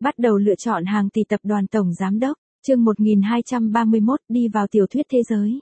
Bắt đầu lựa chọn hàng tỷ tập đoàn tổng giám đốc, chương 1231 đi vào tiểu thuyết thế giới.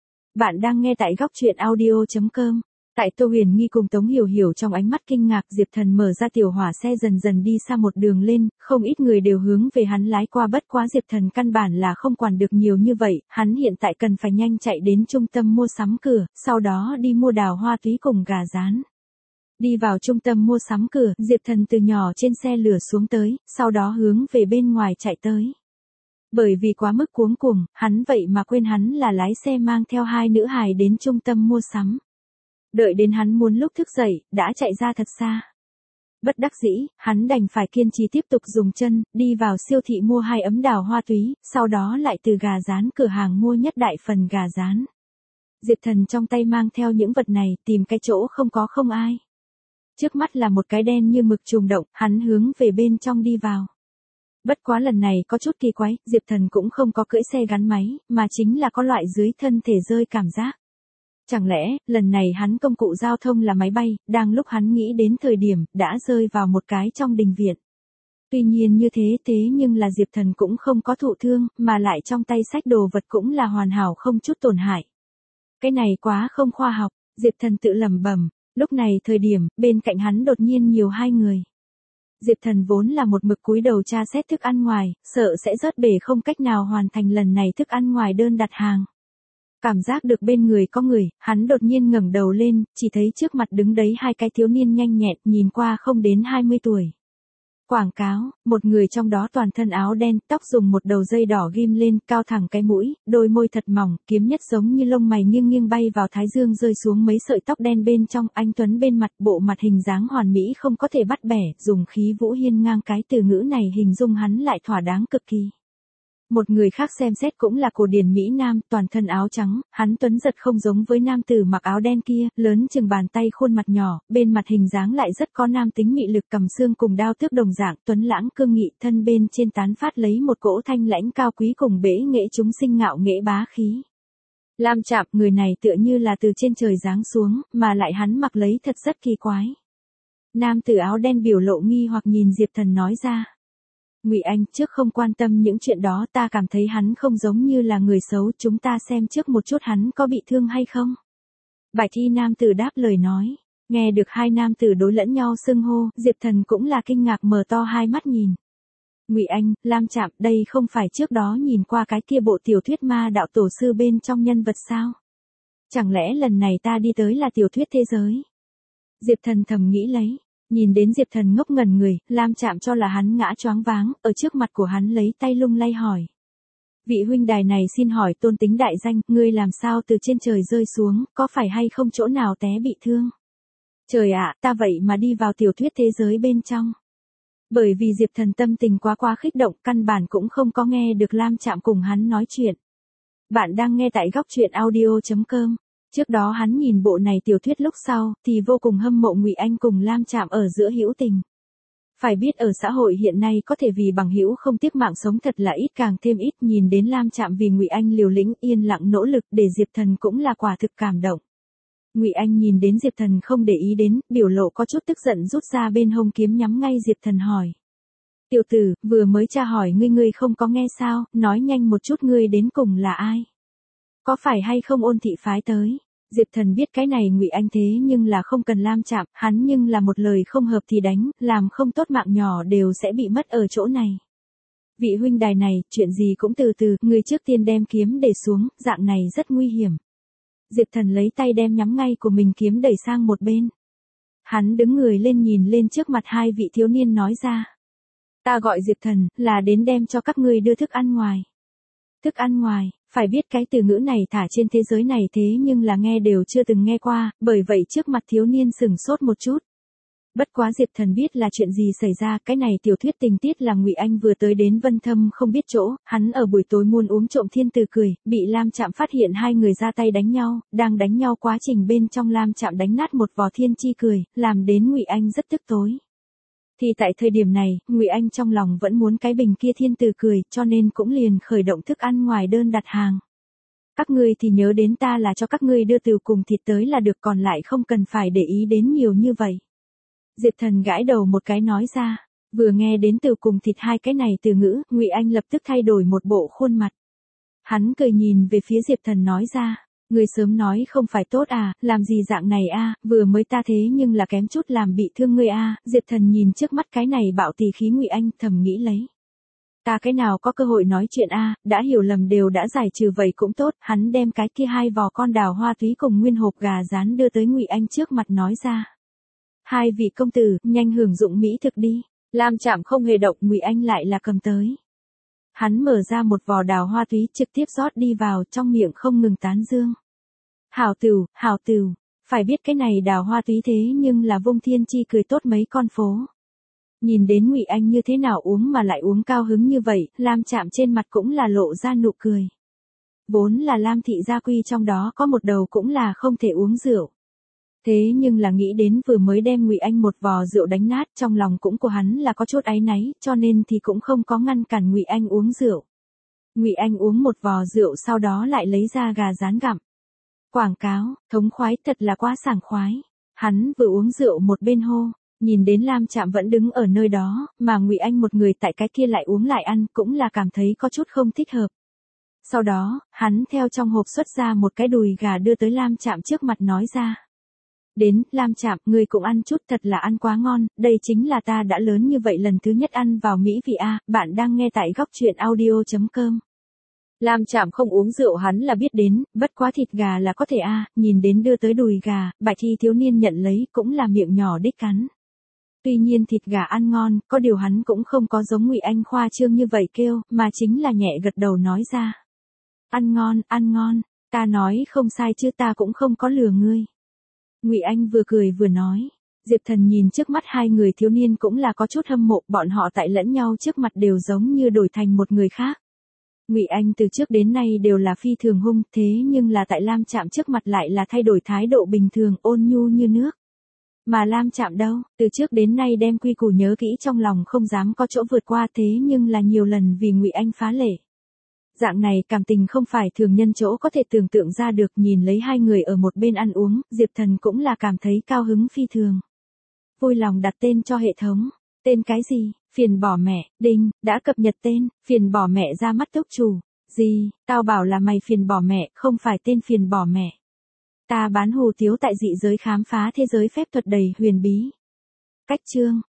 Bạn đang nghe tại góc truyện audio.com. Tại Tô Huyền Nghi cùng Tống Hiểu Hiểu trong ánh mắt kinh ngạc, Diệp Thần mở ra tiểu hỏa xe dần dần đi xa một đường lên, không ít người đều hướng về hắn lái qua, bất quá Diệp Thần căn bản là không quản được nhiều như vậy, hắn hiện tại cần phải nhanh chạy đến trung tâm mua sắm cửa, sau đó đi mua đào hoa túy cùng gà rán. Đi vào trung tâm mua sắm cửa, Diệp Thần từ nhỏ trên xe lửa xuống tới, sau đó hướng về bên ngoài chạy tới. Bởi vì quá mức cuống cuồng, hắn vậy mà quên hắn là lái xe mang theo hai nữ hài đến trung tâm mua sắm. Đợi đến hắn muốn lúc thức dậy, đã chạy ra thật xa. Bất đắc dĩ, hắn đành phải kiên trì tiếp tục dùng chân, đi vào siêu thị mua 2 ấm đào hoa túy, sau đó lại từ gà rán cửa hàng mua nhất đại phần gà rán. Diệp Thần trong tay mang theo những vật này, tìm cái chỗ không ai. Trước mắt là một cái đen như mực trùng động, hắn hướng về bên trong đi vào. Bất quá lần này có chút kỳ quái, Diệp Thần cũng không có cưỡi xe gắn máy, mà chính là có loại dưới thân thể rơi cảm giác. Chẳng lẽ, lần này hắn công cụ giao thông là máy bay, đang lúc hắn nghĩ đến thời điểm, đã rơi vào một cái trong đình viện. Tuy nhiên như thế nhưng là Diệp Thần cũng không có thụ thương, mà lại trong tay xách đồ vật cũng là hoàn hảo không chút tổn hại. Cái này quá không khoa học, Diệp Thần tự lẩm bẩm. Lúc này thời điểm, bên cạnh hắn đột nhiên nhiều hai người. Diệp Thần vốn là một mực cúi đầu tra xét thức ăn ngoài, sợ sẽ rớt bể không cách nào hoàn thành lần này thức ăn ngoài đơn đặt hàng. Cảm giác được bên người có người, hắn đột nhiên ngẩng đầu lên, chỉ thấy trước mặt đứng đấy hai cái thiếu niên nhanh nhẹn, nhìn qua không đến 20 tuổi. Quảng cáo, một người trong đó toàn thân áo đen, tóc dùng một đầu dây đỏ ghim lên, cao thẳng cái mũi, đôi môi thật mỏng, kiếm nhất giống như lông mày nghiêng bay vào thái dương rơi xuống mấy sợi tóc đen bên trong, anh tuấn bên mặt, bộ mặt hình dáng hoàn mỹ không có thể bắt bẻ, dùng khí vũ hiên ngang cái từ ngữ này hình dung hắn lại thỏa đáng cực kỳ. Một người khác xem xét cũng là cổ điển Mỹ Nam, toàn thân áo trắng, hắn tuấn giật không giống với nam tử mặc áo đen kia, lớn chừng bàn tay khuôn mặt nhỏ, bên mặt hình dáng lại rất có nam tính mị lực, cầm xương cùng đao tước đồng dạng, tuấn lãng cương nghị, thân bên trên tán phát lấy một cỗ thanh lãnh cao quý cùng bể nghệ chúng sinh ngạo nghễ bá khí. Lam Trạm, người này tựa như là từ trên trời giáng xuống, mà lại hắn mặc lấy thật rất kỳ quái. Nam tử áo đen biểu lộ nghi hoặc nhìn Diệp Thần nói ra. Ngụy Anh, trước không quan tâm những chuyện đó, ta cảm thấy hắn không giống như là người xấu, chúng ta xem trước một chút hắn có bị thương hay không. Bạch y nam tử đáp lời nói, nghe được hai nam tử đối lẫn nhau xưng hô, Diệp Thần cũng là kinh ngạc mở to hai mắt nhìn. Ngụy Anh, Lam Trạm, đây không phải trước đó nhìn qua cái kia bộ tiểu thuyết ma đạo tổ sư bên trong nhân vật sao? Chẳng lẽ lần này ta đi tới là tiểu thuyết thế giới? Diệp Thần thầm nghĩ lấy. Nhìn đến Diệp Thần ngốc ngẩn người, Lam Trạm cho là hắn ngã choáng váng, ở trước mặt của hắn lấy tay lung lay hỏi. Vị huynh đài này xin hỏi tôn tính đại danh, ngươi làm sao từ trên trời rơi xuống, có phải hay không chỗ nào té bị thương? Trời ạ, ta vậy mà đi vào tiểu thuyết thế giới bên trong. Bởi vì Diệp Thần tâm tình quá kích động, căn bản cũng không có nghe được Lam Trạm cùng hắn nói chuyện. Bạn đang nghe tại góc truyện audio.com. Trước đó hắn nhìn bộ này tiểu thuyết lúc sau, thì vô cùng hâm mộ Ngụy Anh cùng Lam Trạm ở giữa hữu tình. Phải biết ở xã hội hiện nay có thể vì bằng hữu không tiếc mạng sống thật là ít càng thêm ít, nhìn đến Lam Trạm vì Ngụy Anh liều lĩnh yên lặng nỗ lực để Diệp Thần cũng là quả thực cảm động. Ngụy Anh nhìn đến Diệp Thần không để ý đến, biểu lộ có chút tức giận rút ra bên hông kiếm nhắm ngay Diệp Thần hỏi. Tiểu tử, vừa mới tra hỏi ngươi không có nghe sao, nói nhanh một chút ngươi đến cùng là ai? Có phải hay không Ôn thị phái tới? Diệp Thần biết cái này Ngụy Anh thế nhưng là không cần Lam Trạm, hắn nhưng là một lời không hợp thì đánh, làm không tốt mạng nhỏ đều sẽ bị mất ở chỗ này. Vị huynh đài này, chuyện gì cũng từ từ, người trước tiên đem kiếm để xuống, dạng này rất nguy hiểm. Diệp Thần lấy tay đem nhắm ngay của mình kiếm đẩy sang một bên. Hắn đứng người lên nhìn lên trước mặt hai vị thiếu niên nói ra. Ta gọi Diệp Thần, là đến đem cho các ngươi đưa thức ăn ngoài. Thức ăn ngoài, phải biết cái từ ngữ này thả trên thế giới này thế nhưng là nghe đều chưa từng nghe qua, bởi vậy trước mặt thiếu niên sửng sốt một chút. Bất quá Diệp Thần biết là chuyện gì xảy ra, cái này tiểu thuyết tình tiết là Ngụy Anh vừa tới đến Vân Thâm không biết chỗ, hắn ở buổi tối muốn uống trộm thiên từ cười, bị Lam Trạm phát hiện hai người ra tay đánh nhau, đang đánh nhau quá trình bên trong Lam Trạm đánh nát một vò thiên chi cười, làm đến Ngụy Anh rất tức tối. Thì tại thời điểm này, Ngụy Anh trong lòng vẫn muốn cái bình kia thiên từ cười, cho nên cũng liền khởi động thức ăn ngoài đơn đặt hàng. Các ngươi thì nhớ đến ta là cho các ngươi đưa từ cùng thịt tới là được, còn lại không cần phải để ý đến nhiều như vậy. Diệp Thần gãi đầu một cái nói ra, Vừa nghe đến từ cùng thịt hai cái này từ ngữ, Ngụy Anh lập tức thay đổi một bộ khuôn mặt. Hắn cười nhìn về phía Diệp Thần nói ra, người sớm nói không phải tốt à, làm gì dạng này a, vừa mới ta thế nhưng là kém chút làm bị thương ngươi a. Diệp Thần nhìn trước mắt cái này bạo tỳ khí Ngụy Anh thầm nghĩ lấy. Ta cái nào có cơ hội nói chuyện a, đã hiểu lầm đều đã giải trừ vậy cũng tốt, hắn đem cái kia hai vò con đào hoa túy cùng nguyên hộp gà rán đưa tới Ngụy Anh trước mặt nói ra. Hai vị công tử, nhanh hưởng dụng mỹ thực đi. Lam Trạm không hề động, Ngụy Anh lại là cầm tới. Hắn mở ra một vò đào hoa túy trực tiếp rót đi vào, trong miệng không ngừng tán dương. Hảo tửu, phải biết cái này đào hoa túy thế nhưng là Vung Thiên Chi cười tốt mấy con phố. Nhìn đến Ngụy Anh như thế nào uống mà lại uống cao hứng như vậy, Lam Trạm trên mặt cũng là lộ ra nụ cười. Vốn là Lam thị gia quy trong đó có một đầu cũng là không thể uống rượu. Thế nhưng là nghĩ đến vừa mới đem Ngụy Anh một vò rượu đánh nát, trong lòng cũng của hắn là có chút áy náy, cho nên thì cũng không có ngăn cản Ngụy Anh uống rượu. Ngụy Anh uống một vò rượu sau đó lại lấy ra gà rán gặm. Quảng cáo, thống khoái thật là quá sảng khoái. Hắn vừa uống rượu một bên hô, nhìn đến Lam Trạm vẫn đứng ở nơi đó, mà Ngụy Anh một người tại cái kia lại uống lại ăn, cũng là cảm thấy có chút không thích hợp. Sau đó, hắn theo trong hộp xuất ra một cái đùi gà đưa tới Lam Trạm trước mặt nói ra. Đến, Lam Trạm, ngươi cũng ăn chút, thật là ăn quá ngon, đây chính là ta đã lớn như vậy lần thứ nhất ăn vào mỹ vị a. Bạn đang nghe tại góc truyện audio.com. Lam Trạm không uống rượu hắn là biết đến, bất quá thịt gà là có thể a. Nhìn đến đưa tới đùi gà, Bạch Y thiếu niên nhận lấy, cũng là miệng nhỏ đích cắn. Tuy nhiên thịt gà ăn ngon, có điều hắn cũng không có giống Ngụy Anh khoa trương như vậy kêu, mà chính là nhẹ gật đầu nói ra. Ăn ngon, ta nói không sai chứ, ta cũng không có lừa ngươi. Ngụy Anh vừa cười vừa nói. Diệp Thần nhìn trước mắt hai người thiếu niên cũng là có chút hâm mộ, bọn họ tại lẫn nhau trước mặt đều giống như đổi thành một người khác. Ngụy Anh từ trước đến nay đều là phi thường hung, thế nhưng là tại Lam Trạm trước mặt lại là thay đổi thái độ bình thường, ôn nhu như nước. Mà Lam Trạm đâu, từ trước đến nay đem quy củ nhớ kỹ trong lòng, không dám có chỗ vượt qua, thế nhưng là nhiều lần vì Ngụy Anh phá lệ. Dạng này cảm tình không phải thường nhân chỗ có thể tưởng tượng ra được. Nhìn lấy hai người ở một bên ăn uống, Diệp Thần cũng là cảm thấy cao hứng phi thường. Vui lòng đặt tên cho hệ thống. Tên cái gì? Phiền bỏ mẹ. Đinh, đã cập nhật tên. Phiền bỏ mẹ ra mắt túc chủ. Gì? Tao bảo là mày phiền bỏ mẹ, không phải tên phiền bỏ mẹ. Ta bán hủ tiếu tại dị giới khám phá thế giới phép thuật đầy huyền bí. Cách chương,